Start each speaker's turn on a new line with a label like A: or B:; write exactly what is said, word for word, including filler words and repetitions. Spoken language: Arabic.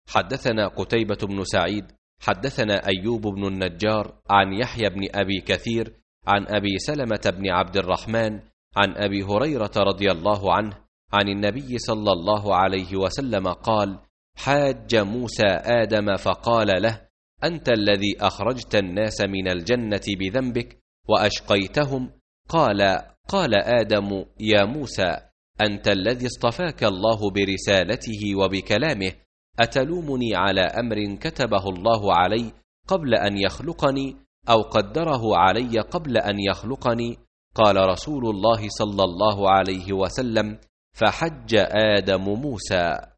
A: حدثنا قتيبة بن سعيد حدثنا أيوب بن النجار عن يحيى بن أبي كثير عن أبي سلمة بن عبد الرحمن عن أبي هريرة رضي الله عنه عن النبي صلى الله عليه وسلم قال: حاج موسى آدم فقال له: أنت الذي أخرجت الناس من الجنة بذنبك وأشقيتهم. قال: قال آدم: يا موسى، أنت الذي اصطفاك الله برسالته وبكلامه، أتلومني على أمر كتبه الله علي قبل أن يخلقني أو قدره علي قبل أن يخلقني؟ قال رسول الله صلى الله عليه وسلم: فحج آدم موسى.